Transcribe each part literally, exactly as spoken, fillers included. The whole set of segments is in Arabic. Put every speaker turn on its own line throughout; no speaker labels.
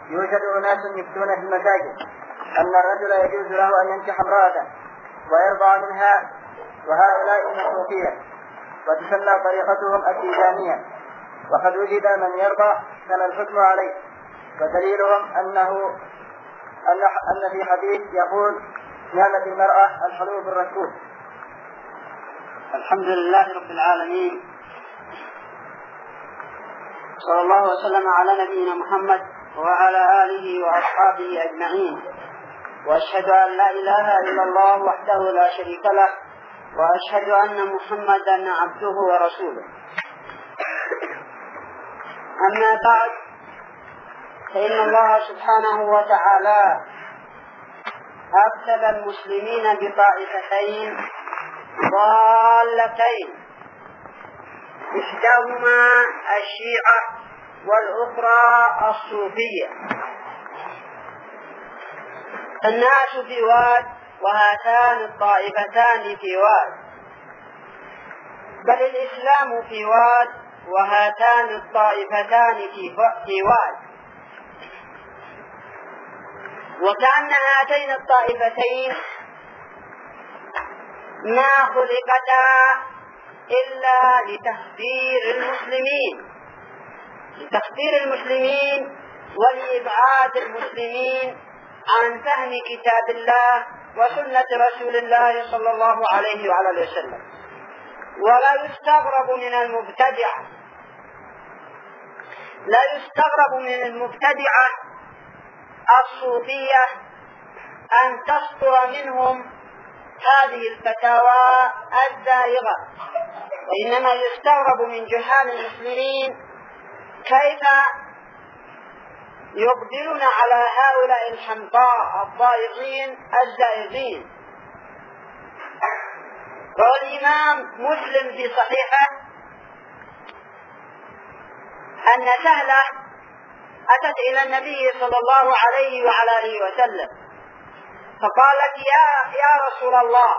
يوجد أناس يفتون في المساجد أن الرجل يجوز له أن ينكح امرأته ويرضى منها، وهؤلاء من الصوفية، وتسمى طريقتهم التيجانية، وقد وجد من يرضى كما الحكم عليه، ودليلهم أنه أن أن في حديث يقول: نعمة المرأة الحلوب الركوب.
الحمد لله رب العالمين، صلى الله وسلم على نبينا محمد وعلى آله وأصحابه أجمعين، وأشهد أن لا إله إلا الله وحده لا شريك له، وأشهد أن محمدا عبده ورسوله. أما بعد، فإن الله سبحانه وتعالى أبتلى المسلمين بطائفتين ضالتين، إحداهما الشيعة والأخرى الصوفية. الناس في واد، وهاتان الطائفتان في واد، بل الإسلام في واد، وهاتان الطائفتان في واد. وكأن هاتين الطائفتين ما خلقتا إلا لتخدير المسلمين لتخدير المسلمين ولإبعاد المسلمين عن فهم كتاب الله وسنة رسول الله صلى الله عليه وعلى وسلم. ولا يستغرب من المبتدعة لا يستغرب من المبتدعة الصوفية أن تصدر منهم هذه الفتاوى الزائغة، وإنما يستغرب من جهال المسلمين كيف يقبلون على هؤلاء الحمقاء الضائعين الزائغين. روى الإمام مسلم في صحيحه أن سهلة أتت إلى النبي صلى الله عليه وعلى آله وسلم فقالت: يا يا رسول الله،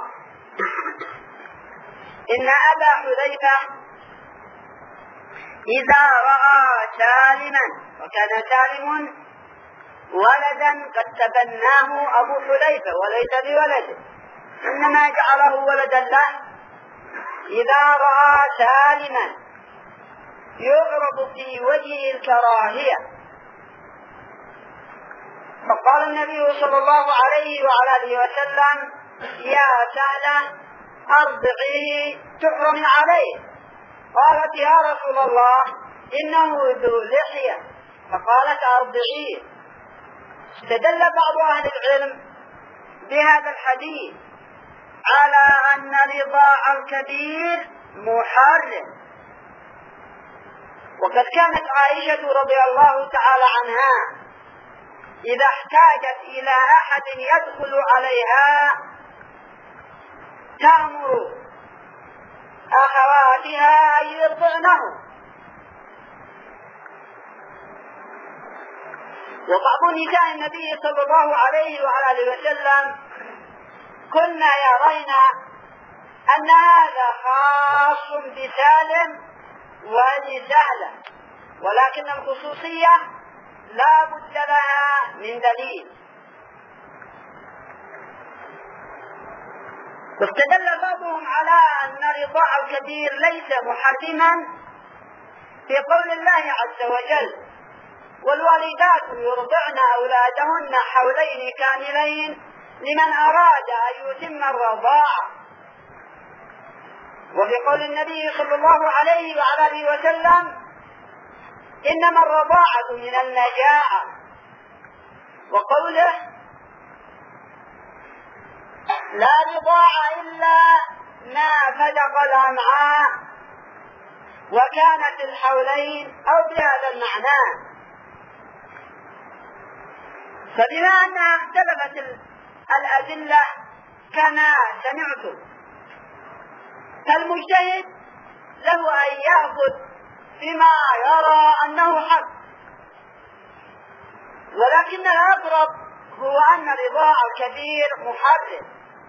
إن أبا حذيفة إذا رأى سالما، وكان سالم ولدا قد تبناه أبو حذيفة وليس بولده، إنما جعله ولدا له، إذا رأى سالما يغرب في وجهه الكراهية. فقال النبي صلى الله عليه وعلى آله وسلم: يا سهلة أرضعيه تحرم عليه. قالت: يا رسول الله، إنه ذو لحية. فقالت: أرضعيه. استدل بعض أهل العلم بهذا الحديث على أن رضاع الكبير محرم، وقد كانت عائشة رضي الله تعالى عنها إذا احتاجت إلى أحد يدخل عليها تأمر أخواتها أن يرضعنه. وبعض نساء النبي صلى الله عليه وآله وسلم كنا يرين أن هذا خاص بسالم ولسهلة، ولكن الخصوصية لا بد لها من دليل. واستدل بعضهم على أن رضاع الكبير ليس محرما في قول الله عز وجل: والوالدات يرضعن أولادهن حولين كاملين لمن أراد أن يتم الرضاعة. وفي قول النبي صلى الله عليه وعلى آله وسلم: إنما الرضاعة من النجاعة. وقوله: لا رضاع إلا ما فدق الأمعاء، وكانت الحولين، أو بهذا المعنى. فبما أنها اختلفت الأدلة كما سمعتم، فالمجتهد له أن يأخذ بما يرى أنه حق، ولكن الأقرب هو أن رضاع الكبير محرم.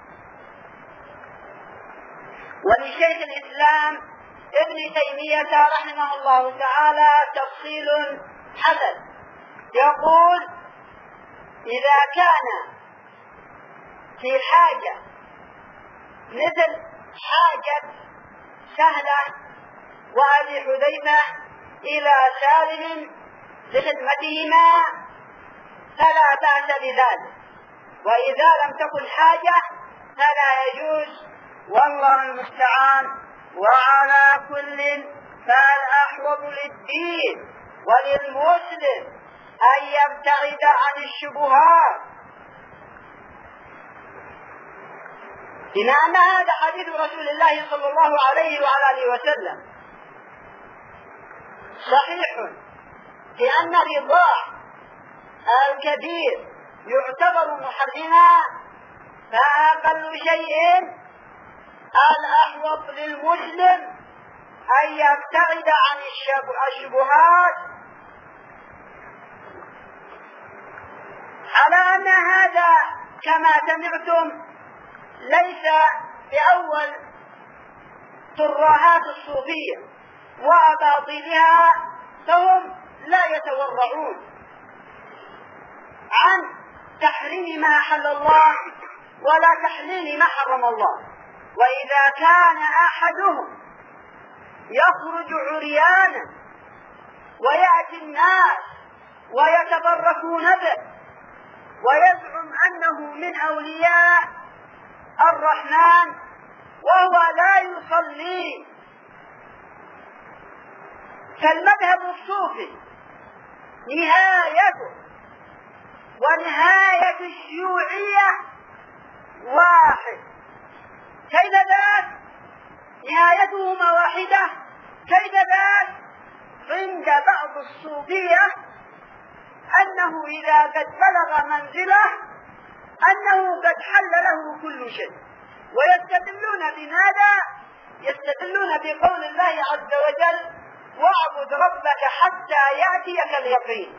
ولشيخ الإسلام ابن تيمية رحمه الله تعالى تفصيل حسن يقول إذا كان في حاجة مثل حاجة سهلة وأبي حذيفة إلى سالم لخدمتهما فلا بأس بذلك، وإذا لم تكن حاجة فلا يجوز، والله المستعان. وعلى كل فالأحوط للدين وللمسلم أن يبتعد عن الشبهات، بما أن هذا حديث رسول الله صلى الله عليه وعلى آله وسلم صحيح لأن الرضاع الكبير يعتبر محرما، فأقل شيء الأحوط للمسلم أن يبتعد عن الشبهات، على أن هذا كما سمعتم ليس بأول ترهات الصوفية وأباطيلها، فهم لا يتورعون عن تحريم ما أحل الله ولا تحليل ما حرم الله. وإذا كان أحدهم يخرج عريانا ويأتي الناس ويتبركون به ويزعم أنه من أولياء الرحمن وهو لا يصلي، فالمذهب الصوفي نهايته ونهاية الشيوعية واحد. كيف ذاك؟ نهايتهما واحدة. كيف ذاك؟ عند بعض الصوفية أنه إذا قد بلغ منزله أنه قد حل له كل شيء، ويستدلون بماذا؟ يستدلون بقول الله عز وجل: واعبد ربك حتى يأتيك اليقين.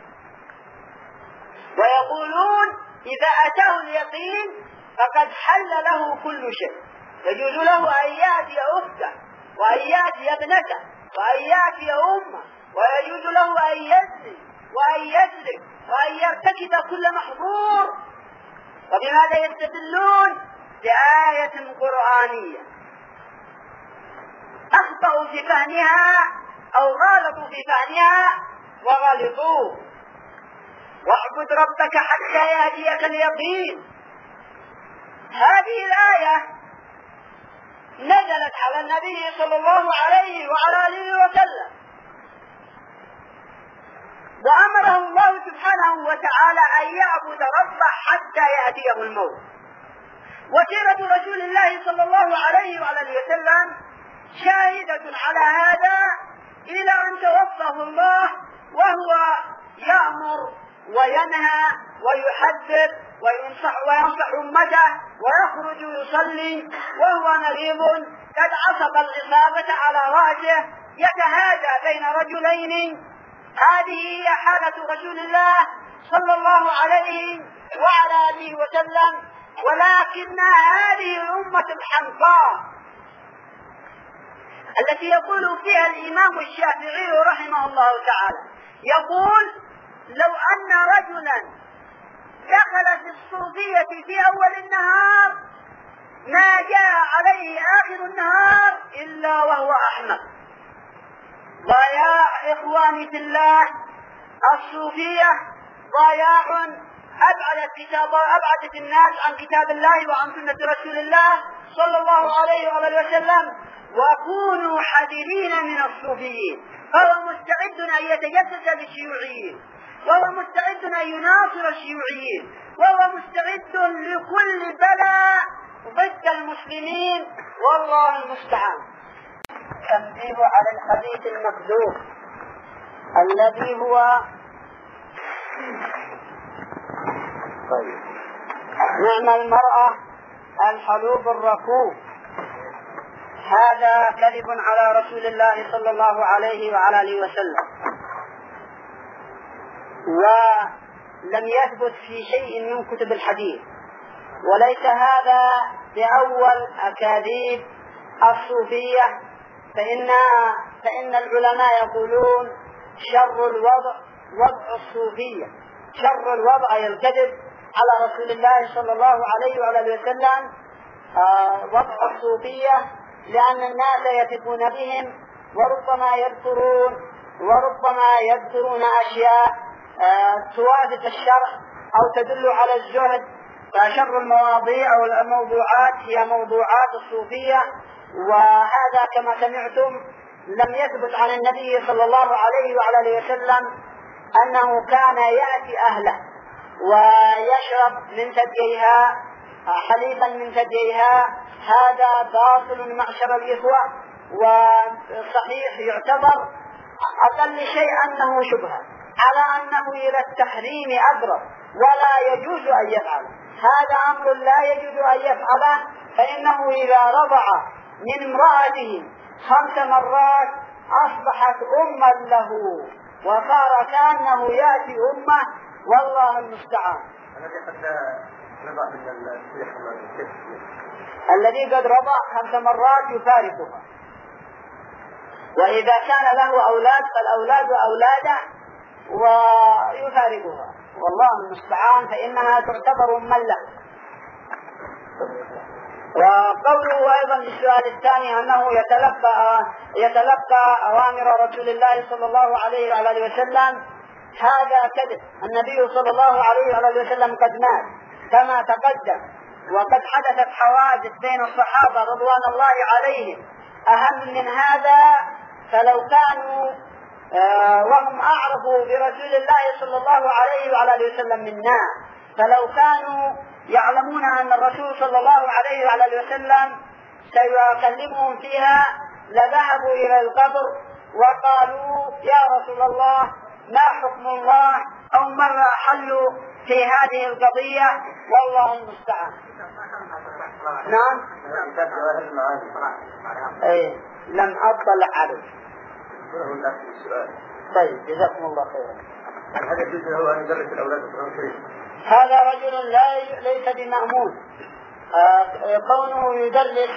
ويقولون إذا أتاه اليقين فقد حل له كل شيء، يجوز له أن يأتي أخته وأن يأتي ابنته وأن يأتي أمه، ويجوز له أن يزني وأن يسرق وأن يرتكب كل محظور. وبماذا يستدلون؟ بآية قرآنية أخطأوا في فهمها أو غالطوا في فهمها وغلطوا. واعبد ربك حتى يأتيك اليقين. هذه الآية نزلت على النبي صلى الله عليه وعلى آله وسلم، وأمره الله سبحانه وتعالى أن يعبد ربه حتى يأتيه الموت. وسيرة رسول الله صلى الله عليه وعلى آله وسلم شاهدة على هذا إلى أن توفاه الله وهو يأمر وينهى ويحذر وينصح وينصح أمته، ويخرج يصلي وهو مريض قد عصب الإصابة على رأسه يتهادى بين رجلين. هذه هي حالة رسول الله صلى الله عليه وعلى آله وسلم. ولكن هذه الأمة الحمقاء التي يقول فيها الإمام الشافعي رحمه الله تعالى، يقول: لو أن رجلا دخل في الصوفية في أول النهار ما جاء عليه آخر النهار إلا وهو أحمق. ضياع إخواني في الله، الصوفية ضياع أبعدت, كتاب أبعدت الناس عن كتاب الله وعن سنة رسول الله صلى الله عليه وآله وسلم. وكونوا حذرين من الصوفيين، فهو مستعد أن يتجسس للشيوعيين، وهو مستعد أن يناصر الشيوعيين، وهو مستعد لكل بلاء ضد المسلمين، والله المستعان. التنبيه على الحديث المكذوب الذي هو طيب نعم المرأة الحلوب الركوب. هذا كذب على رسول الله صلى الله عليه وعلى آله وسلم، ولم يثبت في شيء من كتب الحديث، وليس هذا بأول أكاذيب الصوفية. فإن, فإن العلماء يقولون: شر الوضع وضع الصوفية، شر الوضع أي الكذب على رسول الله صلى الله عليه وعلى وسلم، آه وضع الصوفية، لأن الناس يثقون بهم وربما يذكرون وربما يذكرون أشياء آه توافق الشرع أو تدل على الزهد. فشر المواضيع أو الموضوعات هي موضوعات الصوفية، وهذا كما سمعتم لم يثبت عن النبي صلى الله عليه وعلى وسلم أنه كان يأتي أهله ويشرب من ثدييها حليبا من ثدييها. هذا باطل معشر الإخوة، وصحيح يعتبر أقل شيء أنه شبهة على أنه إلى التحريم أقرب ولا يجوز أن يفعل. هذا أمر لا يجوز أن يفعله، فإنه إذا رضع من امرأته خمس مرات أصبحت أما له وصار كأنه يأتي أمه، والله المستعان. الذي قد رضع خمس مرات يفارقها، وإذا كان له أولاد فالأولاد أولاده ويفارقها، والله المستعان، فإنها تعتبر أما له. وقوله أيضا للسؤال الثاني أنه يتلقى يتلقى أوامر رسول الله صلى الله عليه وعلى وسلم، هذا كذب. النبي صلى الله عليه وعلى وسلم قد مات كما تقدم، وقد حدثت حوادث بين الصحابة رضوان الله عليهم أهم من هذا. فلو كانوا آه وهم أعرفوا برسول الله صلى الله عليه وعلى وسلم منا، فلو كانوا يعلمون أن الرسول صلى الله عليه وعلى وسلم سيكلمهم فيها لذهبوا إلى القبر وقالوا يا رسول الله ما حكم الله أو ماذا حلوا في هذه القضية، والله المستعان. نعم. ايه لم أطلع عليه. طيب جزاكم الله خيرا.
هذا الجزء هو أن يدرس الأولاد القرآن الكريم.
هذا رجل لا ليس بمأمون، آه كونه يدرس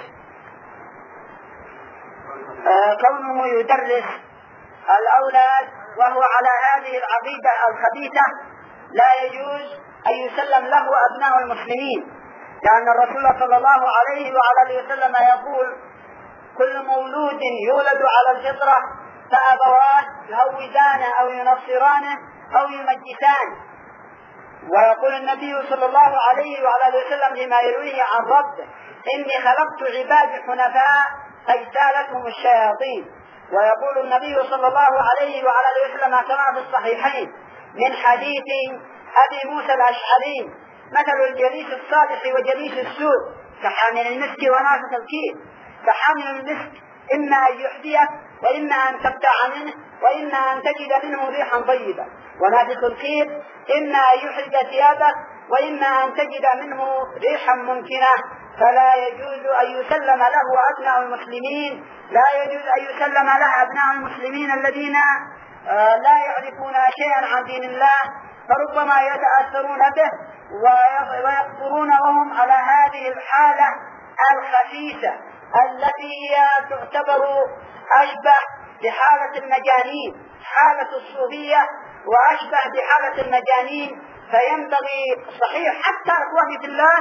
آه كونه يدرس الأولاد وهو على هذه العقيدة الخبيثة لا يجوز أن يسلم له أبناء المسلمين، لأن الرسول صلى الله عليه وعلى وسلم يقول كل مولود يولد على الفطرة فأبواه يهودانه أو ينصرانه أو يمجسانه. ويقول النبي صلى الله عليه وعلى وسلم لما يرويه عن ربه إني خلقت عبادي حنفاء فاجتالتهم الشياطين. ويقول النبي صلى الله عليه وعلى وسلم كما في الصحيحين من حديث أبي موسى الأشعري مثل الجليس الصالح وجليس السوء كحامل المسك ونافخ الكير. فحامل المسك إما أن يحذيك وإما أن تبتاع منه وإما أن تجد منه ريحا طيبة، ونافخ الكير إما أن يحرج ثيابك وإما أن تجد منه ريحا منكنة. فلا يجوز أن يسلم له أبناء المسلمين، لا يجوز أن يسلم له أبناء المسلمين الذين آه لا يعرفون شيئا عن دين الله، فربما يتأثرون به ويكفرون وهم على هذه الحالة الخسيسة التي هي تعتبر أشبه بحالة المجانين، حالة الصوفية وأشبه بحالة المجانين. فينبغي صحيح حتى إخواني في الله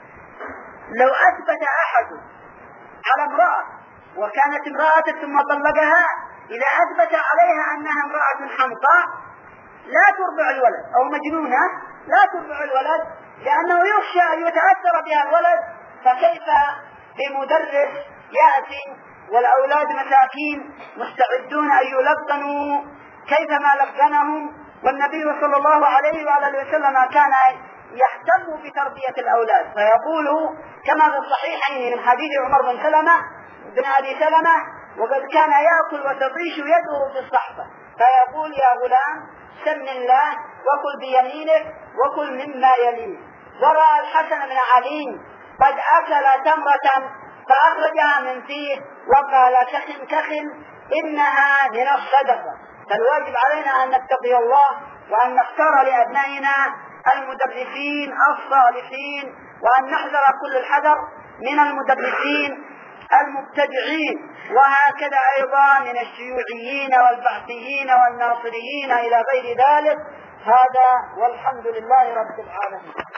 لو أثبت أحد على امرأة وكانت امرأة ثم طلقها، إذا أثبت عليها أنها امرأة حمقاء لا ترضع الولد أو مجنونة لا ترضع الولد لأنه يخشى أن يتأثر بها الولد، فكيف بمدرس يأتي والأولاد مساكين مستعدون أن يلقنوا كيفما لقنهم. والنبي صلى الله عليه وعلى وسلم كان يهتم بتربية الأولاد، فيقول كما في الصحيحين من حديث عمر بن سلمة بن أبي سلمة وقد كان يأكل وتطيش يده في الصحفة فيقول يا غلام سم الله وكل بيمينك وكل مما يليك. ورأى الحسن بن علي قد أكل تمرة فأخرجها من فيه وقال كخن كخن إنها من الصدقة. فالواجب علينا أن نتقي الله وأن نختار لأبنائنا المدرسين الصالحين، وأن نحذر كل الحذر من المدرسين المبتدعين، وهكذا أيضا من الشيوعيين والبعثيين والناصريين إلى غير ذلك. هذا والحمد لله رب العالمين.